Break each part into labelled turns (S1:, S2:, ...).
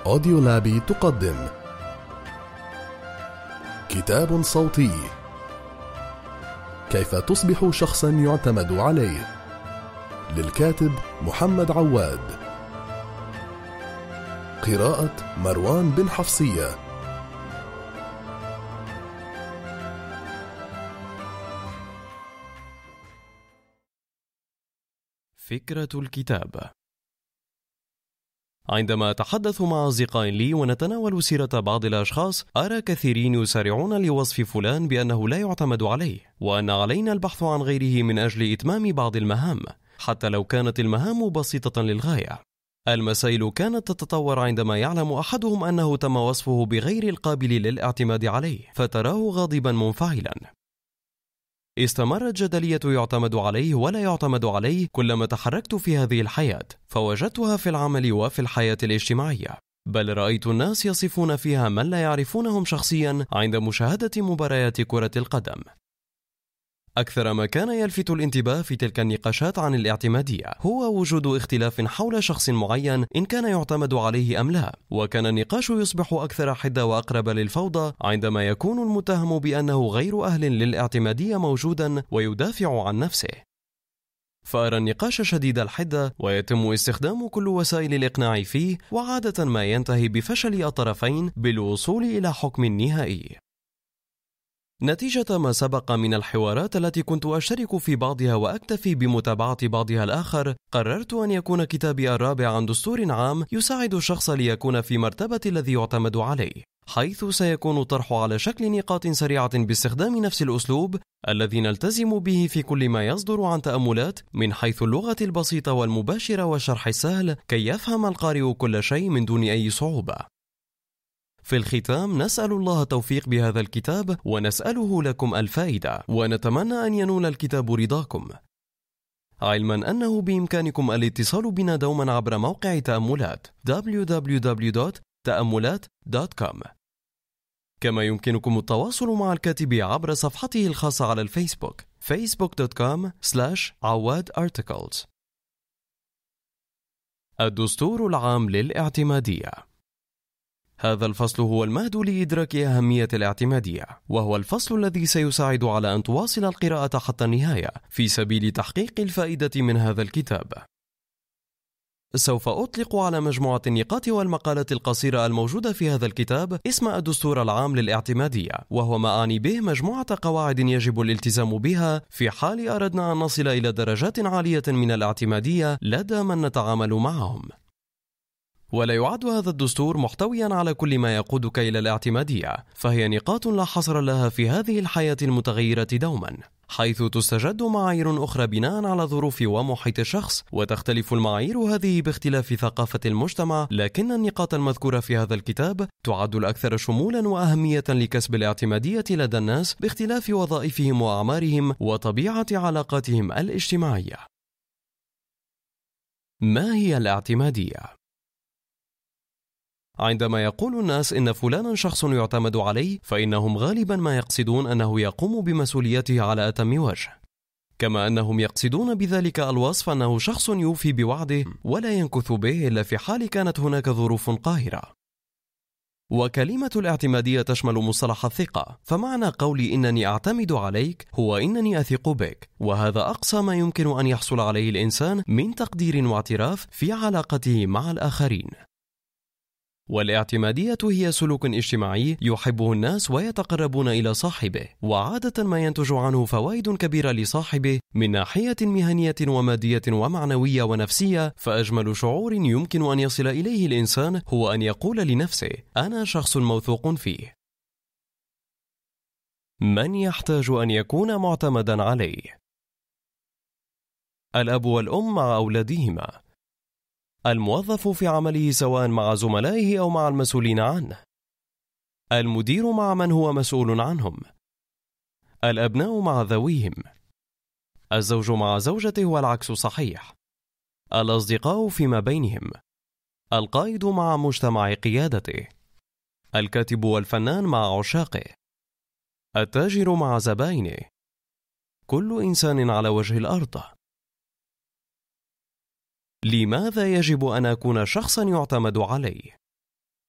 S1: أوديو لابي تقدم كتاب صوتي. كيف تصبح شخصا يعتمد عليه، للكاتب محمد عواد، قراءة مروان بن حفصية.
S2: فكرة الكتاب. عندما أتحدث مع أصدقاء لي ونتناول سيرة بعض الأشخاص، أرى كثيرين يسارعون لوصف فلان بأنه لا يعتمد عليه، وأن علينا البحث عن غيره من أجل إتمام بعض المهام، حتى لو كانت المهام بسيطة للغاية. المسائل كانت تتطور عندما يعلم أحدهم أنه تم وصفه بغير القابل للاعتماد عليه، فتراه غاضبا منفعلا. استمرت جدلية يعتمد عليه ولا يعتمد عليه كلما تحركت في هذه الحياة، فوجدتها في العمل وفي الحياة الاجتماعية، بل رأيت الناس يصفون فيها من لا يعرفونهم شخصيا عند مشاهدة مباريات كرة القدم. أكثر ما كان يلفت الانتباه في تلك النقاشات عن الاعتمادية هو وجود اختلاف حول شخص معين إن كان يعتمد عليه أم لا، وكان النقاش يصبح أكثر حدة وأقرب للفوضى عندما يكون المتهم بأنه غير أهل للاعتمادية موجودا ويدافع عن نفسه. فأرى النقاش شديد الحدة ويتم استخدام كل وسائل الإقناع فيه، وعادة ما ينتهي بفشل الطرفين بالوصول إلى حكم نهائي. نتيجة ما سبق من الحوارات التي كنت أشترك في بعضها وأكتفي بمتابعة بعضها الآخر، قررت أن يكون كتابي الرابع عن دستور عام يساعد الشخص ليكون في مرتبة الذي يعتمد عليه، حيث سيكون طرح على شكل نقاط سريعة باستخدام نفس الأسلوب الذي نلتزم به في كل ما يصدر عن تأملات، من حيث اللغة البسيطة والمباشرة والشرح السهل كي يفهم القارئ كل شيء من دون أي صعوبة. في الختام نسأل الله التوفيق بهذا الكتاب، ونسأله لكم الفائدة، ونتمنى أن ينول الكتاب رضاكم، علما أنه بإمكانكم الاتصال بنا دوما عبر موقع تأملات www.تأملات.com، كما يمكنكم التواصل مع الكاتب عبر صفحته الخاصة على الفيسبوك facebook.com/عواد-articles. الدستور العام للاعتمادية. هذا الفصل هو المهد لإدراك أهمية الاعتمادية، وهو الفصل الذي سيساعد على أن تواصل القراءة حتى النهاية في سبيل تحقيق الفائدة من هذا الكتاب. سوف أطلق على مجموعة النقاط والمقالات القصيرة الموجودة في هذا الكتاب اسم الدستور العام للاعتمادية، وهو ما أعني به مجموعة قواعد يجب الالتزام بها في حال أردنا أن نصل إلى درجات عالية من الاعتمادية لدى من نتعامل معهم. ولا يعد هذا الدستور محتويا على كل ما يقودك إلى الاعتمادية، فهي نقاط لا حصر لها في هذه الحياة المتغيرة دوما، حيث تستجد معايير أخرى بناء على ظروف ومحيط الشخص، وتختلف المعايير هذه باختلاف ثقافة المجتمع، لكن النقاط المذكورة في هذا الكتاب تعد الأكثر شمولا وأهمية لكسب الاعتمادية لدى الناس باختلاف وظائفهم وأعمارهم وطبيعة علاقاتهم الاجتماعية. ما هي الاعتمادية؟ عندما يقول الناس إن فلانا شخص يعتمد عليه، فإنهم غالبا ما يقصدون أنه يقوم بمسؤوليته على أتم وجه، كما أنهم يقصدون بذلك الوصف أنه شخص يوفي بوعده ولا ينكث به إلا في حال كانت هناك ظروف قاهرة. وكلمة الاعتمادية تشمل مصطلح الثقة، فمعنى قولي إنني أعتمد عليك هو إنني أثق بك، وهذا أقصى ما يمكن أن يحصل عليه الإنسان من تقدير واعتراف في علاقته مع الآخرين. والاعتمادية هي سلوك اجتماعي يحبه الناس ويتقربون إلى صاحبه، وعادة ما ينتج عنه فوائد كبيرة لصاحبه من ناحية مهنية ومادية ومعنوية ونفسية. فأجمل شعور يمكن أن يصل إليه الإنسان هو أن يقول لنفسه: أنا شخص موثوق فيه. من يحتاج أن يكون معتمدا عليه؟ الأب والأم مع أولادهما، الموظف في عمله سواء مع زملائه أو مع المسؤولين عنه، المدير مع من هو مسؤول عنهم، الأبناء مع ذويهم، الزوج مع زوجته والعكس صحيح، الأصدقاء فيما بينهم، القائد مع مجتمع قيادته، الكاتب والفنان مع عشاقه، التاجر مع زبائنه، كل إنسان على وجه الأرض. لماذا يجب أن أكون شخصا يعتمد عليه؟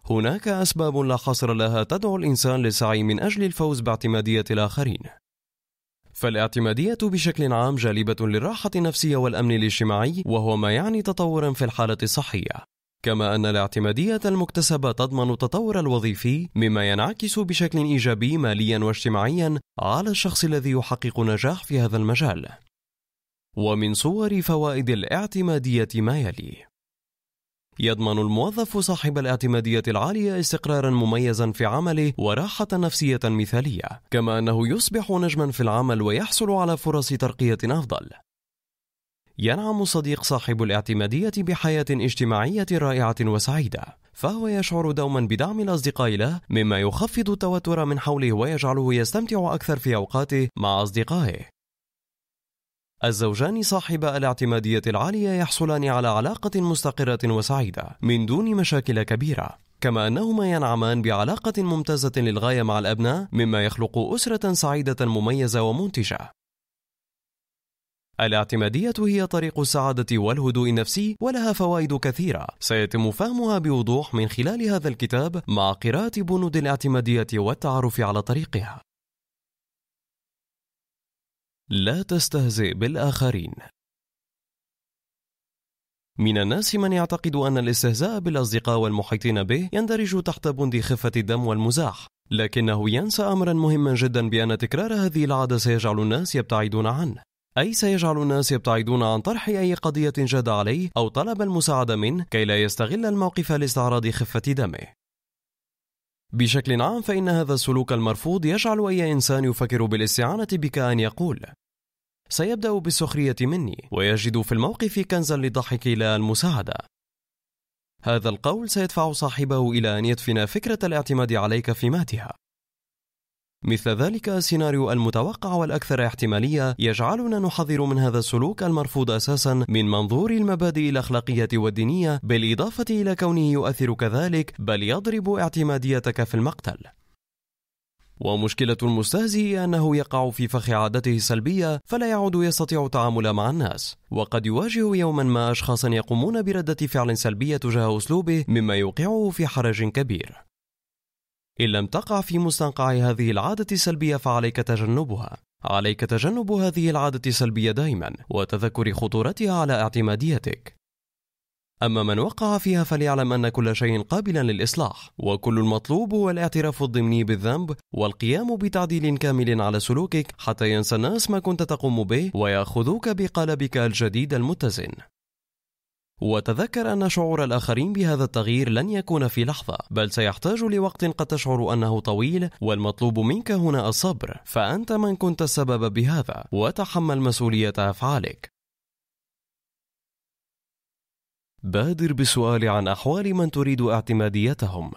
S2: هناك أسباب لا حصر لها تدعو الإنسان للسعي من أجل الفوز باعتمادية الآخرين. فالاعتمادية بشكل عام جالبة للراحة النفسية والأمن الاجتماعي، وهو ما يعني تطورا في الحالة الصحية، كما أن الاعتمادية المكتسبة تضمن التطور الوظيفي، مما ينعكس بشكل إيجابي ماليا واجتماعيا على الشخص الذي يحقق نجاح في هذا المجال. ومن صور فوائد الاعتمادية ما يلي: يضمن الموظف صاحب الاعتمادية العالية استقرارا مميزا في عمله وراحة نفسية مثالية، كما أنه يصبح نجما في العمل ويحصل على فرص ترقية أفضل. ينعم الصديق صاحب الاعتمادية بحياة اجتماعية رائعة وسعيدة، فهو يشعر دوما بدعم الأصدقاء له، مما يخفض التوتر من حوله ويجعله يستمتع أكثر في أوقاته مع أصدقائه. الزوجان صاحبا الاعتمادية العالية يحصلان على علاقة مستقرة وسعيدة من دون مشاكل كبيرة، كما أنهما ينعمان بعلاقة ممتازة للغاية مع الأبناء، مما يخلق أسرة سعيدة مميزة ومنتجة. الاعتمادية هي طريق السعادة والهدوء النفسي، ولها فوائد كثيرة سيتم فهمها بوضوح من خلال هذا الكتاب مع قراءة بنود الاعتمادية والتعرف على طريقها. لا تستهزئ بالآخرين. من الناس من يعتقد أن الاستهزاء بالأصدقاء والمحيطين به يندرج تحت بند خفة الدم والمزاح، لكنه ينسى أمرا مهما جدا، بأن تكرار هذه العادة سيجعل الناس يبتعدون عنه، أي سيجعل الناس يبتعدون عن طرح أي قضية جاد عليه أو طلب المساعدة منه كي لا يستغل الموقف لاستعراض خفة دمه. بشكل عام فإن هذا السلوك المرفوض يجعل أي إنسان يفكر بالاستعانة بك أن يقول: سيبدأ بالسخرية مني، ويجد في الموقف كنزا للضحك إلى المساعدة. هذا القول سيدفع صاحبه إلى أن يدفن فكرة الاعتماد عليك في ماتها. مثل ذلك السيناريو المتوقع والأكثر احتمالية يجعلنا نحذر من هذا السلوك المرفوض أساسا من منظور المبادئ الأخلاقية والدينية، بالإضافة إلى كونه يؤثر كذلك بل يضرب اعتماديتك في المقتل. ومشكلة المستهزئ أنه يقع في فخ عادته السلبية، فلا يعود يستطيع التعامل مع الناس، وقد يواجه يوما ما أشخاصا يقومون بردة فعل سلبية تجاه أسلوبه، مما يوقعه في حرج كبير. إن لم تقع في مستنقع هذه العادة السلبية فعليك تجنبها. عليك تجنب هذه العادة السلبية دائما، وتذكر خطورتها على اعتماديتك. أما من وقع فيها فليعلم أن كل شيء قابل للإصلاح، وكل المطلوب هو الاعتراف الضمني بالذنب والقيام بتعديل كامل على سلوكك، حتى ينسى الناس ما كنت تقوم به ويأخذوك بقالبك الجديد المتزن. وتذكر أن شعور الآخرين بهذا التغيير لن يكون في لحظة، بل سيحتاج لوقت قد تشعر أنه طويل، والمطلوب منك هنا الصبر، فأنت من كنت السبب بهذا، وتحمل مسؤولية أفعالك. بادر بالسؤال عن أحوال من تريد اعتماديتهم.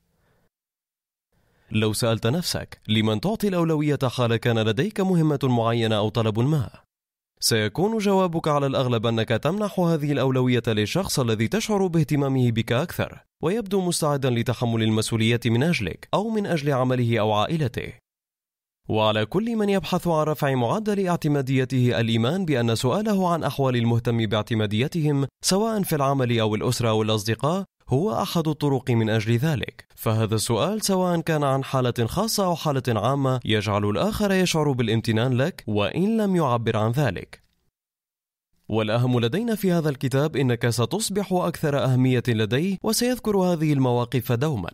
S2: لو سألت نفسك لمن تعطي الأولوية حال كان لديك مهمة معينة أو طلب ما، سيكون جوابك على الأغلب أنك تمنح هذه الأولوية للشخص الذي تشعر باهتمامه بك أكثر، ويبدو مستعدا لتحمل المسؤولية من أجلك أو من أجل عمله أو عائلته. وعلى كل من يبحث عن رفع معدل اعتماديته الإيمان بأن سؤاله عن أحوال المهتم باعتماديتهم سواء في العمل أو الأسرة أو الأصدقاء هو أحد الطرق من أجل ذلك. فهذا السؤال سواء كان عن حالة خاصة أو حالة عامة يجعل الآخر يشعر بالامتنان لك وإن لم يعبر عن ذلك. والأهم لدينا في هذا الكتاب إنك ستصبح أكثر أهمية لديه، وسيذكر هذه المواقف دوما.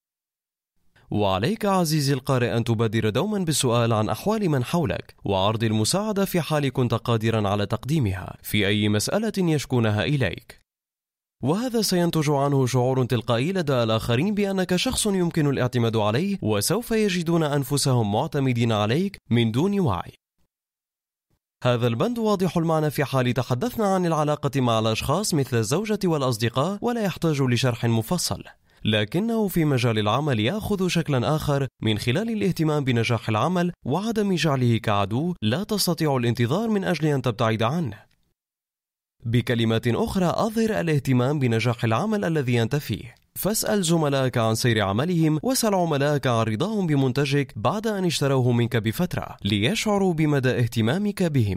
S2: وعليك عزيزي القارئ أن تبادر دوما بالسؤال عن أحوال من حولك، وعرض المساعدة في حال كنت قادرا على تقديمها في أي مسألة يشكونها إليك. وهذا سينتج عنه شعور تلقائي لدى الآخرين بأنك شخص يمكن الاعتماد عليه، وسوف يجدون أنفسهم معتمدين عليك من دون وعي. هذا البند واضح المعنى في حال تحدثنا عن العلاقة مع الأشخاص مثل الزوجة والأصدقاء، ولا يحتاج لشرح مفصل، لكنه في مجال العمل يأخذ شكلا آخر من خلال الاهتمام بنجاح العمل وعدم جعله كعدو لا تستطيع الانتظار من أجل أن تبتعد عنه. بكلمات أخرى، أظهر الاهتمام بنجاح العمل الذي أنت فيه، فاسأل زملائك عن سير عملهم، واسأل عملائك عن رضاهم بمنتجك بعد أن اشتروه منك بفترة ليشعروا بمدى اهتمامك بهم.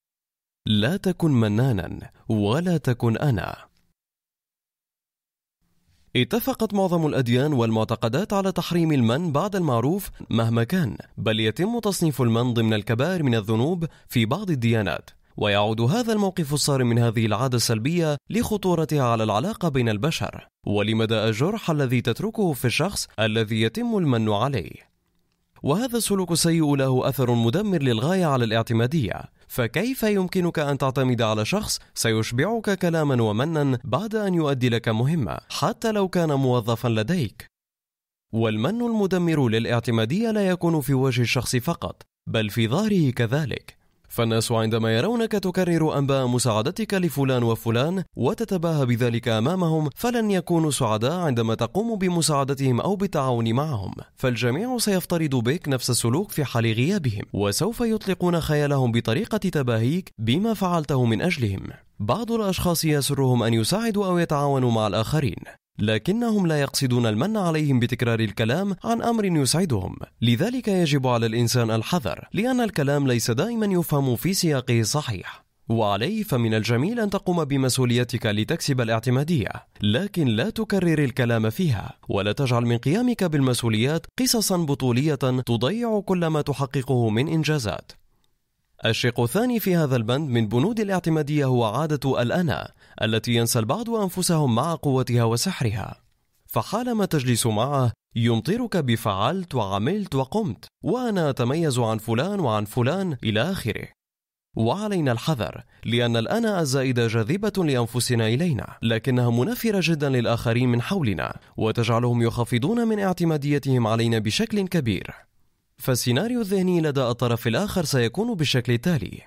S2: لا تكن منانا ولا تكن أنا. اتفقت معظم الأديان والمعتقدات على تحريم المن بعد المعروف مهما كان، بل يتم تصنيف المن ضمن الكبائر من الذنوب في بعض الديانات. ويعود هذا الموقف الصارم من هذه العادة السلبية لخطورتها على العلاقة بين البشر، ولمدى الجرح الذي تتركه في الشخص الذي يتم المن عليه. وهذا السلوك السيء له أثر مدمر للغاية على الاعتمادية، فكيف يمكنك أن تعتمد على شخص سيشبعك كلاما ومنا بعد أن يؤدي لك مهمة حتى لو كان موظفا لديك؟ والمن المدمر للاعتمادية لا يكون في وجه الشخص فقط، بل في ظهره كذلك. فالناس عندما يرونك تكرر أنباء مساعدتك لفلان وفلان وتتباهى بذلك أمامهم، فلن يكونوا سعداء عندما تقوم بمساعدتهم أو بالتعاون معهم، فالجميع سيفترض بك نفس السلوك في حال غيابهم، وسوف يطلقون خيالهم بطريقة تباهيك بما فعلته من أجلهم. بعض الأشخاص يسرهم أن يساعدوا أو يتعاونوا مع الآخرين، لكنهم لا يقصدون المن عليهم بتكرار الكلام عن أمر يسعدهم. لذلك يجب على الإنسان الحذر، لأن الكلام ليس دائما يفهم في سياقه الصحيح. وعليه فمن الجميل أن تقوم بمسؤوليتك لتكسب الاعتمادية، لكن لا تكرر الكلام فيها، ولا تجعل من قيامك بالمسؤوليات قصصا بطولية تضيع كل ما تحققه من إنجازات. الشق الثاني في هذا البند من بنود الاعتمادية هو عادة الأنا، التي ينسى البعض أنفسهم مع قوتها وسحرها. فحالما تجلس معه يمطرك بفعلت وعملت وقمت، وأنا أتميز عن فلان وعن فلان إلى آخره. وعلينا الحذر، لأن الأنا الزائدة جاذبة لأنفسنا إلينا، لكنها منفرة جدا للآخرين من حولنا، وتجعلهم يخفضون من اعتماديتهم علينا بشكل كبير. فالسيناريو الذهني لدى الطرف الآخر سيكون بالشكل التالي: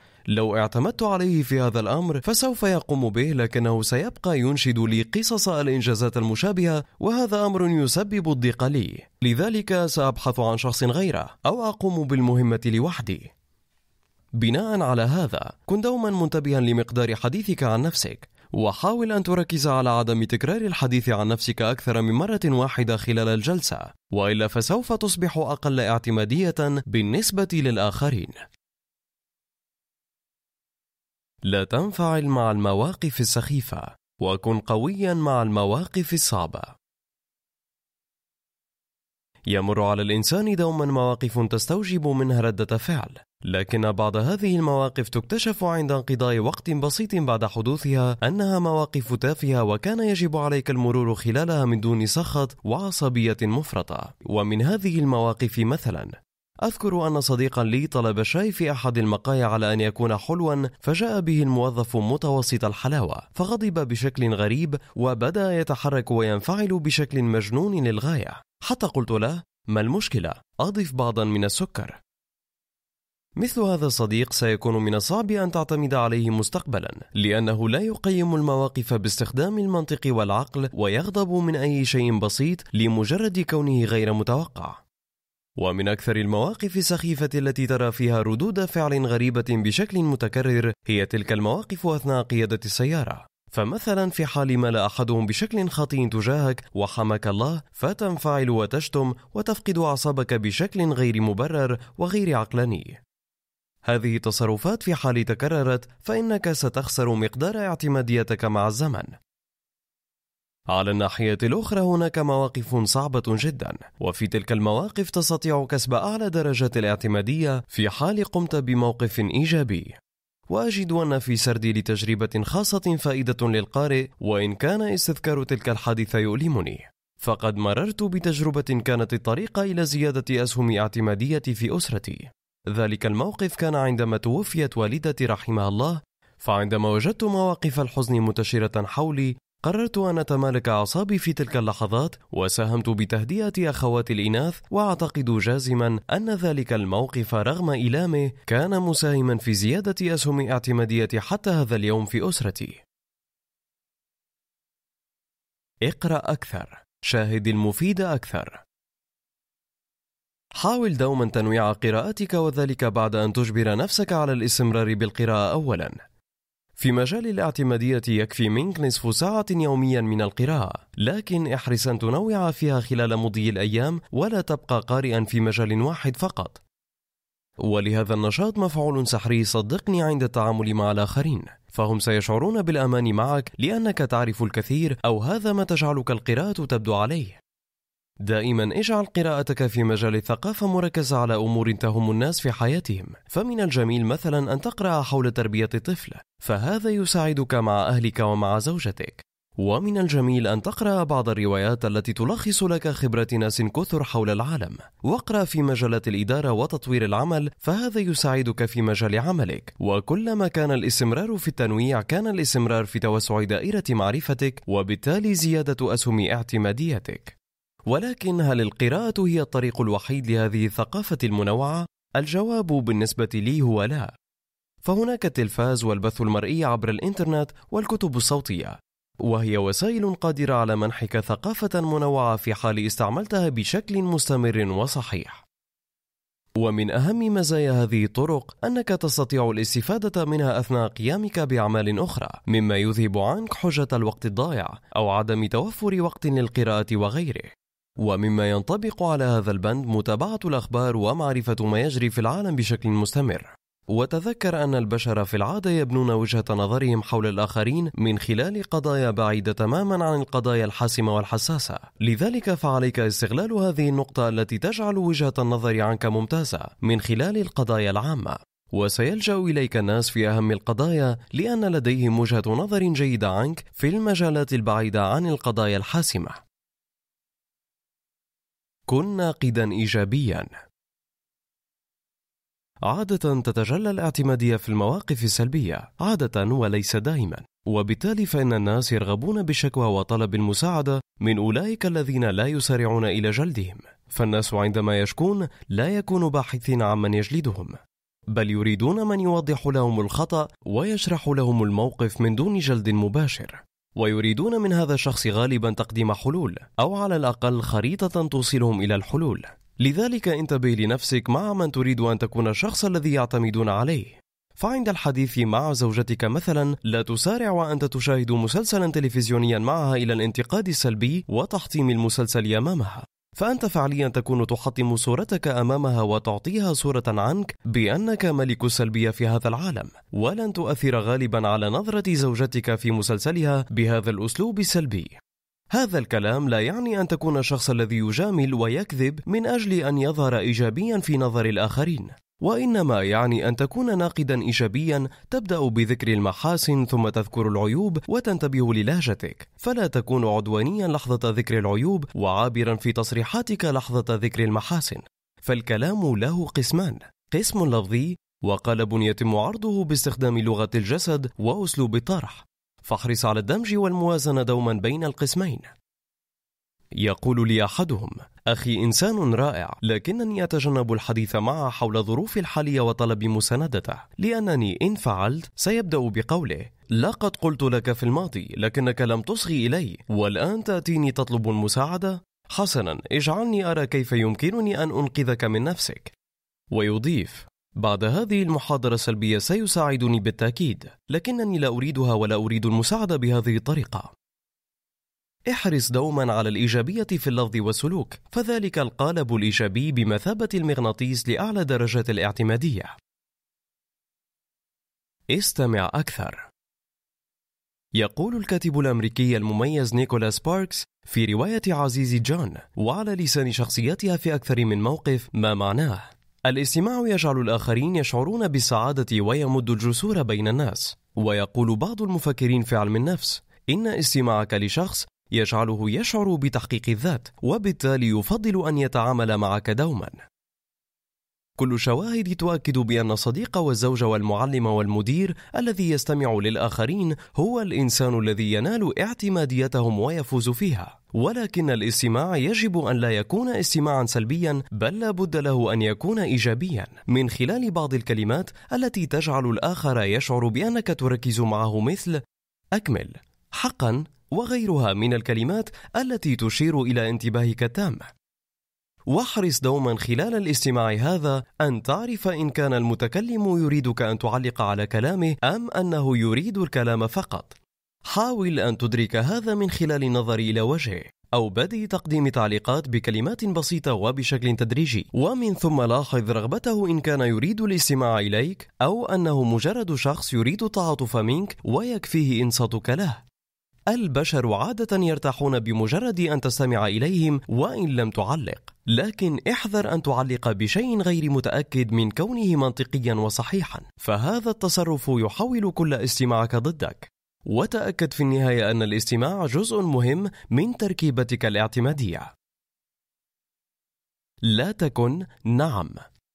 S2: لو اعتمدت عليه في هذا الأمر فسوف يقوم به، لكنه سيبقى ينشد لي قصص الإنجازات المشابهة، وهذا أمر يسبب الضيق لي، لذلك سأبحث عن شخص غيره أو أقوم بالمهمة لوحدي. بناء على هذا، كن دوما منتبها لمقدار حديثك عن نفسك، وحاول أن تركز على عدم تكرار الحديث عن نفسك أكثر من مرة واحدة خلال الجلسة، وإلا فسوف تصبح أقل اعتمادية بالنسبة للآخرين. لا تنفعل مع المواقف السخيفة، وكن قويا مع المواقف الصعبة. يمر على الإنسان دوما مواقف تستوجب منها ردة فعل، لكن بعض هذه المواقف تكتشف عند انقضاء وقت بسيط بعد حدوثها أنها مواقف تافهة، وكان يجب عليك المرور خلالها من دون سخط وعصبية مفرطة. ومن هذه المواقف مثلا، أذكر أن صديقا لي طلب الشاي في أحد المقاهي على أن يكون حلوا، فجاء به الموظف متوسط الحلاوة، فغضب بشكل غريب وبدأ يتحرك وينفعل بشكل مجنون للغاية، حتى قلت له: ما المشكلة؟ أضف بعضا من السكر. مثل هذا الصديق سيكون من الصعب أن تعتمد عليه مستقبلا، لأنه لا يقيم المواقف باستخدام المنطق والعقل، ويغضب من أي شيء بسيط لمجرد كونه غير متوقع. ومن أكثر المواقف السخيفة التي ترى فيها ردود فعل غريبة بشكل متكرر هي تلك المواقف أثناء قيادة السيارة. فمثلا في حال مال أحدهم بشكل خاطئ تجاهك وحماك الله، فتنفعل وتشتم وتفقد أعصابك بشكل غير مبرر وغير عقلاني. هذه التصرفات في حال تكررت فإنك ستخسر مقدار اعتماديتك مع الزمن. على الناحية الأخرى هناك مواقف صعبة جدا، وفي تلك المواقف تستطيع كسب أعلى درجات الاعتمادية في حال قمت بموقف إيجابي. وأجد أن في سردي لتجربة خاصة فائدة للقارئ، وإن كان استذكار تلك الحادثة يؤلمني، فقد مررت بتجربة كانت الطريق إلى زيادة أسهم اعتماديتي في أسرتي. ذلك الموقف كان عندما توفيت والدتي رحمها الله، فعندما وجدت مواقف الحزن منتشرة حولي قررت أن أتمالك أعصابي في تلك اللحظات، وساهمت بتهدئة أخواتي الإناث، وأعتقد جازما أن ذلك الموقف رغم إيلامه كان مساهما في زيادة أسهم اعتماديتي حتى هذا اليوم في أسرتي. اقرأ أكثر، شاهد المفيد أكثر. حاول دوما تنويع قراءتك، وذلك بعد أن تجبر نفسك على الاستمرار بالقراءة أولا. في مجال الاعتمادية يكفي منك نصف ساعة يوميا من القراءة، لكن احرص أن تنوع فيها خلال مضي الأيام، ولا تبقى قارئا في مجال واحد فقط. ولهذا النشاط مفعول سحري صدقني عند التعامل مع الآخرين، فهم سيشعرون بالأمان معك لأنك تعرف الكثير، أو هذا ما تجعلك القراءة تبدو عليه. دائما اجعل قراءتك في مجال الثقافة مركزة على أمور تهم الناس في حياتهم، فمن الجميل مثلا أن تقرأ حول تربية الطفل، فهذا يساعدك مع أهلك ومع زوجتك. ومن الجميل أن تقرأ بعض الروايات التي تلخص لك خبرة ناس كثر حول العالم، واقرأ في مجالات الإدارة وتطوير العمل، فهذا يساعدك في مجال عملك. وكلما كان الاستمرار في التنويع كان الاستمرار في توسع دائرة معرفتك، وبالتالي زيادة أسهم اعتماديتك. ولكن هل القراءة هي الطريق الوحيد لهذه الثقافة المنوعة؟ الجواب بالنسبة لي هو لا، فهناك التلفاز والبث المرئي عبر الإنترنت والكتب الصوتية، وهي وسائل قادرة على منحك ثقافة منوعة في حال استعملتها بشكل مستمر وصحيح. ومن أهم مزايا هذه الطرق أنك تستطيع الاستفادة منها أثناء قيامك بأعمال أخرى، مما يذهب عنك حجة الوقت الضائع أو عدم توفر وقت للقراءة وغيره. ومما ينطبق على هذا البند متابعة الأخبار ومعرفة ما يجري في العالم بشكل مستمر. وتذكر أن البشر في العادة يبنون وجهة نظرهم حول الآخرين من خلال قضايا بعيدة تماما عن القضايا الحاسمة والحساسة، لذلك فعليك استغلال هذه النقطة التي تجعل وجهة النظر عنك ممتازة من خلال القضايا العامة. وسيلجأ إليك الناس في أهم القضايا لأن لديهم وجهة نظر جيدة عنك في المجالات البعيدة عن القضايا الحاسمة. كن ناقدا إيجابيا. عادة تتجلى الاعتمادية في المواقف السلبية، عادة وليس دائما، وبالتالي فإن الناس يرغبون بالشكوى وطلب المساعدة من أولئك الذين لا يسارعون إلى جلدهم. فالناس عندما يشكون لا يكونوا باحثين عن من يجلدهم، بل يريدون من يوضح لهم الخطأ ويشرح لهم الموقف من دون جلد مباشر، ويريدون من هذا الشخص غالبا تقديم حلول أو على الأقل خريطة توصلهم إلى الحلول. لذلك انتبه لنفسك مع من تريد أن تكون الشخص الذي يعتمدون عليه. فعند الحديث مع زوجتك مثلا لا تسارع وأنت تشاهد مسلسلا تلفزيونيا معها إلى الانتقاد السلبي وتحطيم المسلسل أمامها، فأنت فعليا تكون تحطم صورتك أمامها وتعطيها صورة عنك بأنك ملك السلبية في هذا العالم، ولن تؤثر غالبا على نظرة زوجتك في مسلسلها بهذا الأسلوب السلبي. هذا الكلام لا يعني أن تكون الشخص الذي يجامل ويكذب من أجل أن يظهر إيجابيا في نظر الآخرين، وإنما يعني أن تكون ناقدا إيجابيا تبدأ بذكر المحاسن ثم تذكر العيوب وتنتبه للهجتك، فلا تكون عدوانيا لحظة ذكر العيوب وعابرا في تصريحاتك لحظة ذكر المحاسن. فالكلام له قسمان، قسم لفظي وقالب يتم عرضه باستخدام لغة الجسد وأسلوب الطرح، فاحرص على الدمج والموازنة دوما بين القسمين. يقول لي أحدهم: أخي إنسان رائع، لكنني أتجنب الحديث معه حول ظروف الحالية وطلب مساندته، لأنني إن فعلت سيبدأ بقوله: لقد قلت لك في الماضي لكنك لم تصغي إلي، والآن تأتيني تطلب المساعدة؟ حسنا، اجعلني أرى كيف يمكنني أن أنقذك من نفسك. ويضيف: بعد هذه المحاضرة السلبية سيساعدني بالتأكيد، لكنني لا أريدها ولا أريد المساعدة بهذه الطريقة. احرص دوما على الإيجابية في اللفظ والسلوك، فذلك القالب الإيجابي بمثابة المغناطيس لأعلى درجات الاعتمادية. استمع أكثر. يقول الكاتب الأمريكي المميز نيكولاس سباركس في رواية عزيز جون وعلى لسان شخصيتها في أكثر من موقف ما معناه: الاستماع يجعل الآخرين يشعرون بالسعادة ويمد الجسور بين الناس. ويقول بعض المفكرين في علم النفس إن استماعك لشخص يجعله يشعر بتحقيق الذات، وبالتالي يفضل أن يتعامل معك دوما. كل شواهد تؤكد بأن الصديق والزوج والمعلم والمدير الذي يستمع للآخرين هو الإنسان الذي ينال اعتماديتهم ويفوز فيها. ولكن الاستماع يجب أن لا يكون استماعا سلبيا، بل لا بد له أن يكون إيجابيا من خلال بعض الكلمات التي تجعل الآخر يشعر بأنك تركز معه، مثل أكمل، حقا، وغيرها من الكلمات التي تشير إلى انتباهك التام. واحرص دوما خلال الاستماع هذا أن تعرف إن كان المتكلم يريدك أن تعلق على كلامه أم أنه يريد الكلام فقط. حاول أن تدرك هذا من خلال النظر إلى وجهه أو بدء تقديم تعليقات بكلمات بسيطة وبشكل تدريجي، ومن ثم لاحظ رغبته إن كان يريد الاستماع إليك أو أنه مجرد شخص يريد التعاطف منك ويكفيه إنصاتك له. البشر عادة يرتاحون بمجرد أن تستمع إليهم وإن لم تعلق، لكن احذر أن تعلق بشيء غير متأكد من كونه منطقيا وصحيحا، فهذا التصرف يحول كل استماعك ضدك. وتأكد في النهاية أن الاستماع جزء مهم من تركيبتك الاعتمادية. لا تكن نعم.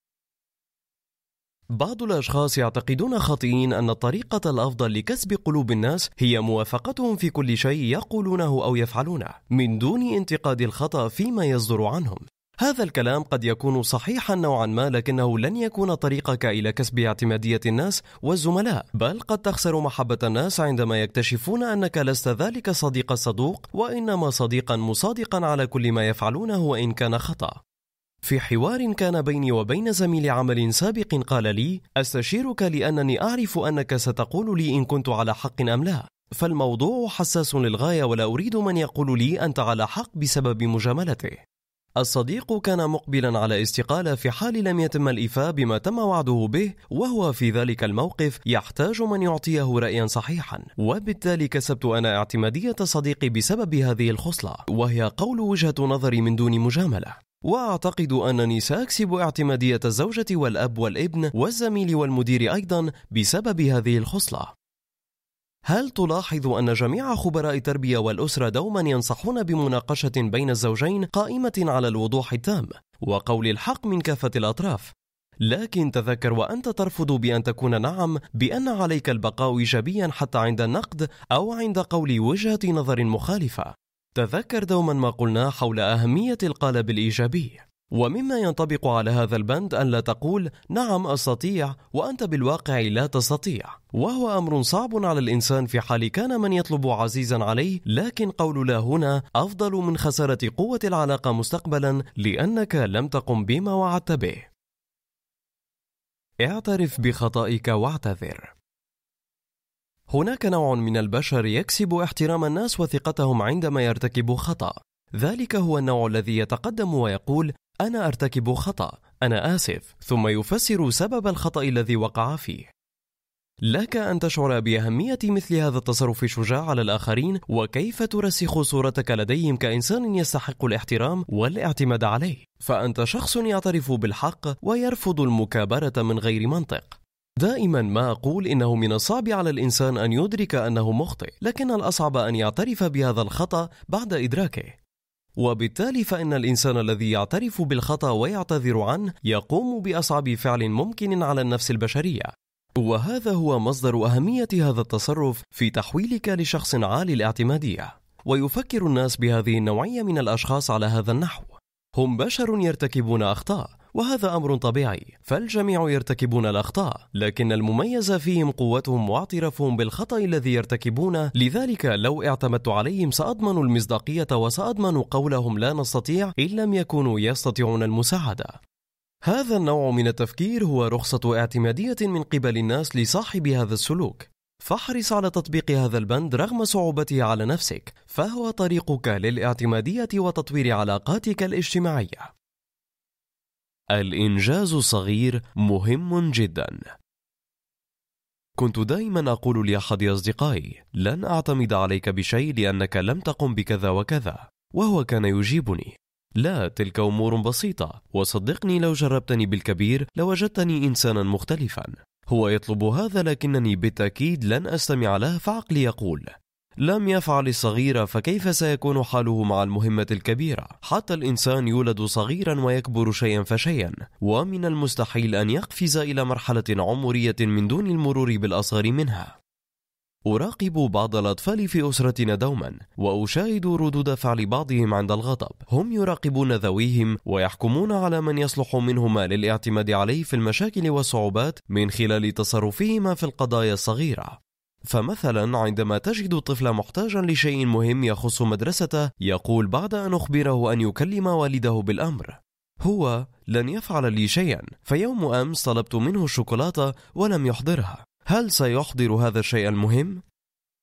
S2: بعض الأشخاص يعتقدون خاطئين أن الطريقة الأفضل لكسب قلوب الناس هي موافقتهم في كل شيء يقولونه أو يفعلونه من دون انتقاد الخطأ فيما يصدر عنهم. هذا الكلام قد يكون صحيحا نوعا ما، لكنه لن يكون طريقك إلى كسب اعتمادية الناس والزملاء، بل قد تخسر محبة الناس عندما يكتشفون أنك لست ذلك صديق الصدوق، وإنما صديقا مصادقا على كل ما يفعلونه وإن كان خطأ. في حوار كان بيني وبين زميل عمل سابق قال لي: أستشيرك لأنني أعرف أنك ستقول لي إن كنت على حق أم لا، فالموضوع حساس للغاية ولا أريد من يقول لي أنت على حق بسبب مجاملته. الصديق كان مقبلا على استقالة في حال لم يتم الإيفاء بما تم وعده به، وهو في ذلك الموقف يحتاج من يعطيه رأيا صحيحا، وبالتالي كسبت أنا اعتمادية صديقي بسبب هذه الخصلة، وهي قول وجهة نظري من دون مجاملة. وأعتقد أنني سأكسب اعتمادية الزوجة والأب والابن والزميل والمدير أيضا بسبب هذه الخصلة. هل تلاحظ أن جميع خبراء التربية والأسرة دوما ينصحون بمناقشة بين الزوجين قائمة على الوضوح التام وقول الحق من كافة الأطراف؟ لكن تذكر وأنت ترفض بأن تكون نعم بأن عليك البقاء إيجابيا حتى عند النقد أو عند قول وجهة نظر مخالفة. تذكر دوما ما قلنا حول أهمية القالب الإيجابي، ومما ينطبق على هذا البند أن لا تقول نعم أستطيع وأنت بالواقع لا تستطيع، وهو أمر صعب على الإنسان في حال كان من يطلب عزيزا عليه، لكن قول لا هنا أفضل من خسارة قوة العلاقة مستقبلا لأنك لم تقم بما وعدت به. اعترف بخطئك واعتذر. هناك نوع من البشر يكسب احترام الناس وثقتهم عندما يرتكب خطأ. ذلك هو النوع الذي يتقدم ويقول أنا أرتكب خطأ، أنا آسف، ثم يفسر سبب الخطأ الذي وقع فيه. لك أن تشعر بأهمية مثل هذا التصرف الشجاع على الآخرين، وكيف ترسخ صورتك لديهم كإنسان يستحق الاحترام والاعتماد عليه. فأنت شخص يعترف بالحق ويرفض المكابرة من غير منطق. دائما ما أقول إنه من الصعب على الإنسان أن يدرك أنه مخطئ، لكن الأصعب أن يعترف بهذا الخطأ بعد إدراكه. وبالتالي فإن الإنسان الذي يعترف بالخطأ ويعتذر عنه يقوم بأصعب فعل ممكن على النفس البشرية، وهذا هو مصدر أهمية هذا التصرف في تحويلك لشخص عالي الاعتمادية. ويفكر الناس بهذه النوعية من الأشخاص على هذا النحو: هم بشر يرتكبون أخطاء، وهذا أمر طبيعي، فالجميع يرتكبون الأخطاء، لكن المميز فيهم قوتهم واعترافهم بالخطأ الذي يرتكبونه. لذلك لو اعتمدت عليهم سأضمن المصداقية وسأضمن قولهم لا نستطيع إن لم يكونوا يستطيعون المساعدة. هذا النوع من التفكير هو رخصة اعتمادية من قبل الناس لصاحب هذا السلوك، فاحرص على تطبيق هذا البند رغم صعوبته على نفسك، فهو طريقك للاعتمادية وتطوير علاقاتك الاجتماعية. الإنجاز الصغير مهم جدا. كنت دائما أقول لأحد أصدقائي: لن أعتمد عليك بشيء لأنك لم تقم بكذا وكذا، وهو كان يجيبني: لا، تلك أمور بسيطة، وصدقني لو جربتني بالكبير لوجدتني إنسانا مختلفا. هو يطلب هذا لكنني بالتأكيد لن أستمع له، فعقلي يقول: لم يفعل الصغير فكيف سيكون حاله مع المهمة الكبيرة؟ حتى الإنسان يولد صغيرا ويكبر شيئا فشيئا، ومن المستحيل أن يقفز إلى مرحلة عمرية من دون المرور بالأصغر منها. أراقب بعض الأطفال في أسرتنا دوما، وأشاهد ردود فعل بعضهم عند الغضب. هم يراقبون ذويهم ويحكمون على من يصلح منهما للاعتماد عليه في المشاكل والصعوبات من خلال تصرفهما في القضايا الصغيرة. فمثلا عندما تجد طفل محتاجا لشيء مهم يخص مدرسته، يقول بعد أن أخبره أن يكلم والده بالأمر: هو لن يفعل لي شيئا، فيوم أمس طلبت منه الشوكولاتة ولم يحضرها، هل سيحضر هذا الشيء المهم؟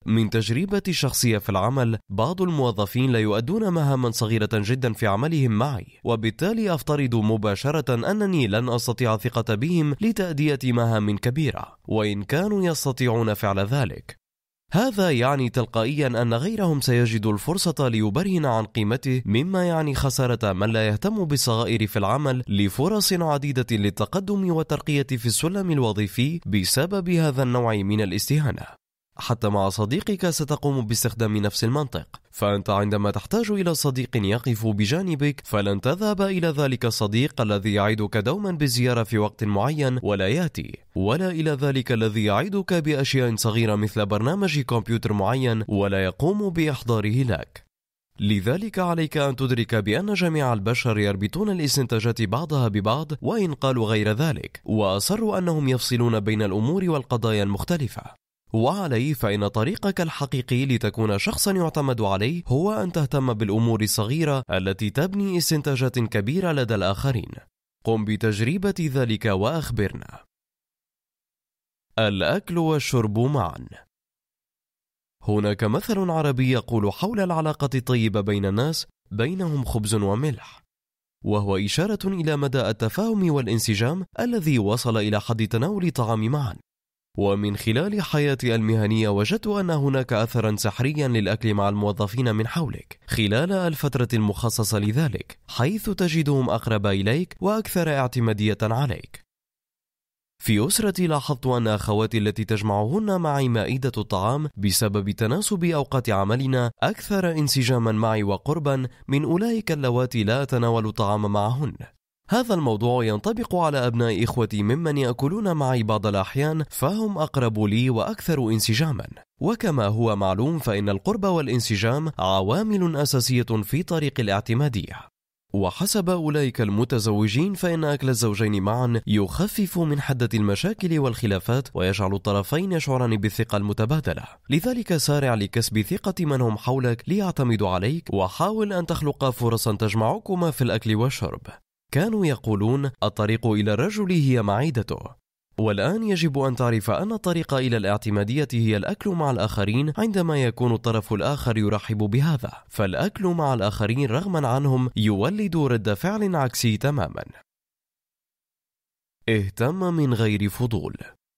S2: من تجربتي الشخصية في العمل، بعض الموظفين لا يؤدون مهاما صغيرة جدا في عملهم معي، وبالتالي أفترض مباشرة أنني لن أستطيع الثقة بهم لتأدية مهام كبيرة، وإن كانوا يستطيعون فعل ذلك. هذا يعني تلقائيا أن غيرهم سيجد الفرصة ليبرهن عن قيمته، مما يعني خسارة من لا يهتم بالصغائر في العمل لفرص عديدة للتقدم والترقية في السلم الوظيفي بسبب هذا النوع من الاستهانة. حتى مع صديقك ستقوم باستخدام نفس المنطق، فأنت عندما تحتاج إلى صديق يقف بجانبك فلن تذهب إلى ذلك الصديق الذي يعدك دوما بالزيارة في وقت معين ولا يأتي، ولا إلى ذلك الذي يعدك بأشياء صغيرة مثل برنامج كمبيوتر معين ولا يقوم بإحضاره لك. لذلك عليك أن تدرك بأن جميع البشر يربطون الاستنتاجات بعضها ببعض، وإن قالوا غير ذلك وأصروا أنهم يفصلون بين الأمور والقضايا المختلفة. وعليه فإن طريقك الحقيقي لتكون شخصا يعتمد عليه هو أن تهتم بالأمور الصغيرة التي تبني استنتاجات كبيرة لدى الآخرين. قم بتجربة ذلك وأخبرنا. الأكل والشرب معا. هناك مثل عربي يقول حول العلاقة الطيبة بين الناس بينهم خبز وملح، وهو إشارة إلى مدى التفاهم والانسجام الذي وصل إلى حد تناول الطعام معا. ومن خلال حياتي المهنية وجدت أن هناك أثرا سحريا للأكل مع الموظفين من حولك خلال الفترة المخصصة لذلك، حيث تجدهم أقرب إليك وأكثر اعتمادية عليك. في أسرتي لاحظت أن أخواتي التي تجمعهن معي مائدة الطعام بسبب تناسب أوقات عملنا أكثر انسجاما معي وقربا من أولئك اللواتي لا أتناول الطعام معهن. هذا الموضوع ينطبق على أبناء إخوتي ممن يأكلون معي بعض الأحيان، فهم أقرب لي وأكثر انسجاما. وكما هو معلوم فإن القرب والانسجام عوامل أساسية في طريق الاعتمادية. وحسب أولئك المتزوجين فإن أكل الزوجين معا يخفف من حدة المشاكل والخلافات ويجعل الطرفين يشعران بالثقة المتبادلة. لذلك سارع لكسب ثقة من هم حولك ليعتمدوا عليك، وحاول أن تخلق فرصا تجمعكما في الأكل والشرب. كانوا يقولون الطريق إلى الرجل هي معدته، والآن يجب أن تعرف أن الطريق إلى الاعتمادية هي الأكل مع الآخرين عندما يكون الطرف الآخر يرحب بهذا، فالأكل مع الآخرين رغما عنهم يولد رد فعل عكسي تماما. اهتم من غير فضول.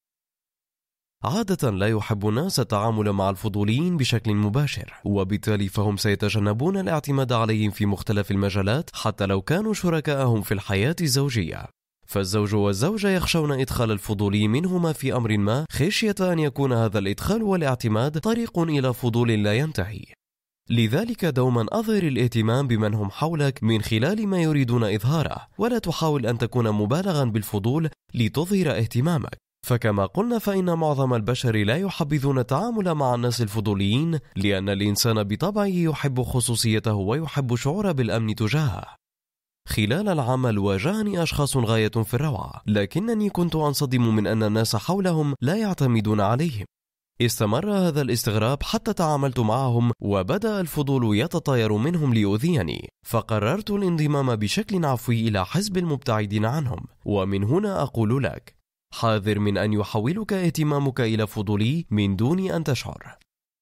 S2: عادة لا يحب الناس التعامل مع الفضوليين بشكل مباشر، وبالتالي فهم سيتجنبون الاعتماد عليهم في مختلف المجالات حتى لو كانوا شركائهم في الحياة الزوجية. فالزوج والزوجة يخشون إدخال الفضولي منهما في أمر ما خشية أن يكون هذا الإدخال والاعتماد طريق إلى فضول لا ينتهي. لذلك دوما أظهر الاهتمام بمن هم حولك من خلال ما يريدون إظهاره، ولا تحاول أن تكون مبالغا بالفضول لتظهر اهتمامك. فكما قلنا فإن معظم البشر لا يحبذون التعامل مع الناس الفضوليين، لأن الإنسان بطبعه يحب خصوصيته ويحب شعور بالأمن تجاهه. خلال العمل واجهني أشخاص غاية في الروعة، لكنني كنت أنصدم من أن الناس حولهم لا يعتمدون عليهم. استمر هذا الاستغراب حتى تعاملت معهم وبدأ الفضول يتطاير منهم ليؤذيني، فقررت الانضمام بشكل عفوي إلى حزب المبتعدين عنهم. ومن هنا أقول لك: حاذر من أن يحولك اهتمامك إلى فضولي من دون أن تشعر.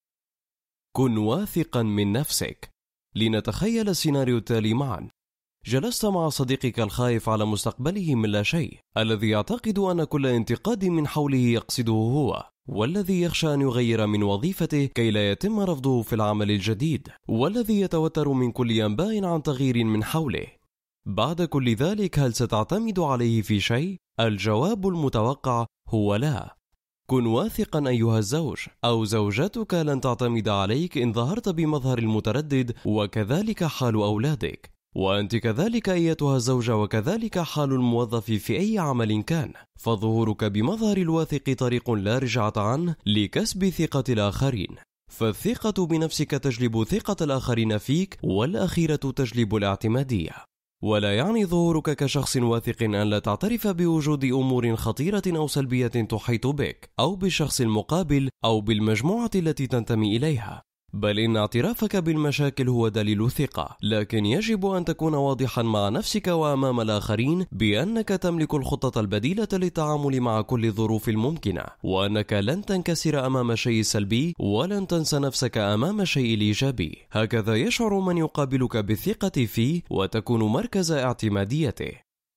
S2: كن واثقا من نفسك. لنتخيل السيناريو التالي معا. جلست مع صديقك الخائف على مستقبله من لا شيء، الذي يعتقد أن كل انتقاد من حوله يقصده هو، والذي يخشى أن يغير من وظيفته كي لا يتم رفضه في العمل الجديد، والذي يتوتر من كل أنباء عن تغيير من حوله. بعد كل ذلك هل ستعتمد عليه في شيء؟ الجواب المتوقع هو لا. كن واثقا أيها الزوج، أو زوجتك لن تعتمد عليك إن ظهرت بمظهر المتردد، وكذلك حال أولادك. وأنت كذلك أيتها الزوجة، وكذلك حال الموظف في أي عمل كان، فظهورك بمظهر الواثق طريق لا رجعة عنه لكسب ثقة الآخرين. فالثقة بنفسك تجلب ثقة الآخرين فيك، والأخيرة تجلب الاعتمادية. ولا يعني ظهورك كشخص واثق أن لا تعترف بوجود أمور خطيرة أو سلبية تحيط بك، أو بالشخص المقابل، أو بالمجموعة التي تنتمي إليها، بل إن اعترافك بالمشاكل هو دليل ثقة، لكن يجب أن تكون واضحا مع نفسك وأمام الآخرين بأنك تملك الخطة البديلة للتعامل مع كل الظروف الممكنة، وأنك لن تنكسر أمام الشيء السلبي ولن تنسى نفسك أمام الشيء الإيجابي. هكذا يشعر من يقابلك بالثقة فيه وتكون مركز اعتماديته.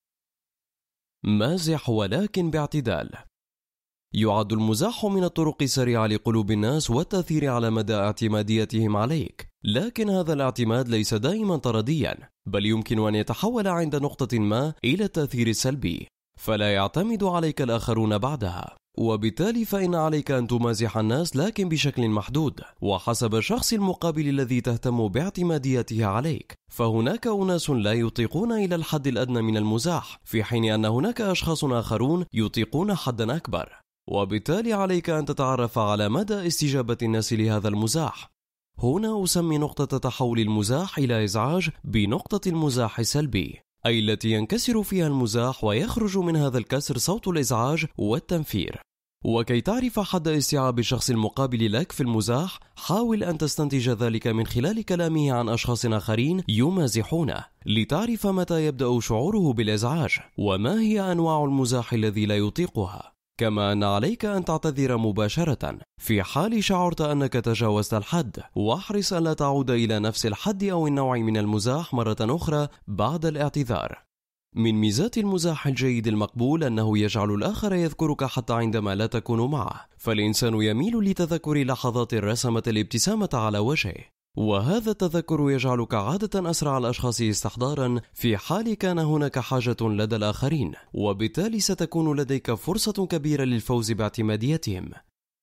S2: مازح ولكن باعتدال. يعد المزاح من الطرق السريعة لقلوب الناس والتأثير على مدى اعتماديتهم عليك، لكن هذا الاعتماد ليس دائما طرديا، بل يمكن أن يتحول عند نقطة ما إلى التأثير السلبي، فلا يعتمد عليك الآخرون بعدها، وبالتالي فإن عليك أن تمازح الناس لكن بشكل محدود وحسب الشخص المقابل الذي تهتم باعتماديته عليك. فهناك أناس لا يطيقون إلى الحد الأدنى من المزاح، في حين أن هناك أشخاص آخرون يطيقون حدا أكبر، وبالتالي عليك أن تتعرف على مدى استجابة الناس لهذا المزاح. هنا أسمي نقطة تحول المزاح إلى إزعاج بنقطة المزاح السلبي، أي التي ينكسر فيها المزاح ويخرج من هذا الكسر صوت الإزعاج والتنفير. وكي تعرف حد استيعاب الشخص المقابل لك في المزاح، حاول أن تستنتج ذلك من خلال كلامه عن أشخاص آخرين يمازحونه، لتعرف متى يبدأ شعوره بالإزعاج وما هي أنواع المزاح الذي لا يطيقها. كما أن عليك أن تعتذر مباشرة في حال شعرت أنك تجاوزت الحد، واحرص ألا تعود إلى نفس الحد أو النوع من المزاح مرة أخرى بعد الاعتذار. من ميزات المزاح الجيد المقبول أنه يجعل الآخر يذكرك حتى عندما لا تكون معه، فالإنسان يميل لتذكر لحظات رسمت الابتسامة على وجهه، وهذا التذكر يجعلك عادة أسرع الأشخاص استحضارا في حال كان هناك حاجة لدى الآخرين، وبالتالي ستكون لديك فرصة كبيرة للفوز باعتماديتهم.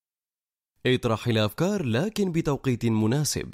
S2: اطرح الأفكار لكن بتوقيت مناسب.